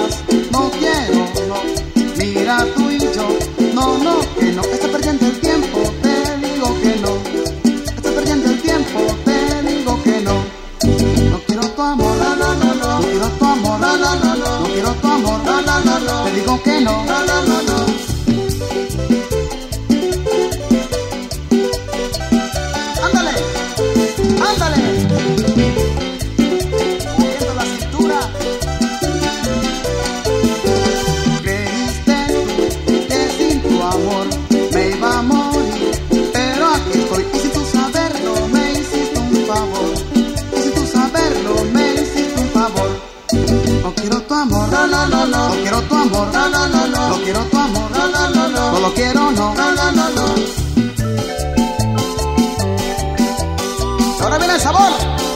más, no quiero, no. Mira tú y yo, no, no, que no. Estoy perdiendo el tiempo, te digo que no. Estoy perdiendo el tiempo, te digo que no. No quiero tu amor, no, no, no, no. No quiero tu amor, no, no, no, no. No quiero tu amor, no, no, no, no. Te digo que no, no, no, no, no. Ándale, ándale. Moviendo la cintura. Creíste tú que sin tu amor me iba a morir, pero aquí estoy y sin tu saberlo me hiciste un favor. Y sin tu saberlo me hiciste un favor. No quiero tu amor, no, no, no, no. No quiero tu amor, no, no, no, no. No quiero tu amor, no, no, no, no. No lo quiero, no, no, no, no, no. Ahora viene el sabor.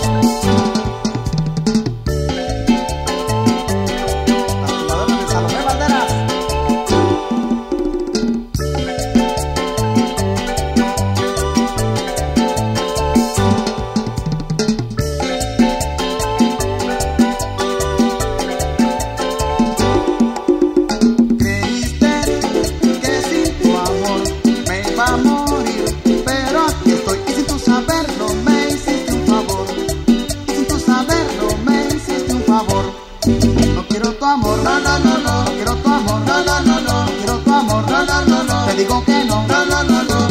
La tumbadora de Salomé Valderas. Creíste que sin tu amor me iba a morir, pero aquí estoy y sin tu saberlo me hiciste un favor. Y sin tu saberlo me hiciste un favor. No quiero tu amor, no, no, no, no. No quiero tu amor, no, no, no, no. No quiero tu amor, no, no, no, no. Te digo que no, no, no, no, no.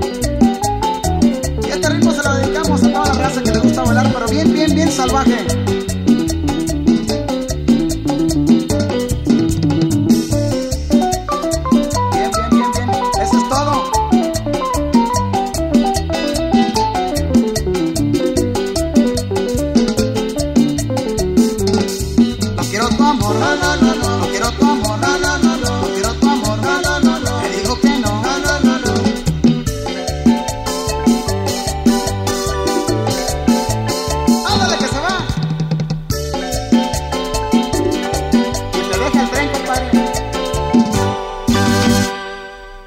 Y este ritmo se lo dedicamos a toda la raza que le gusta bailar, pero bien, bien, bien salvaje.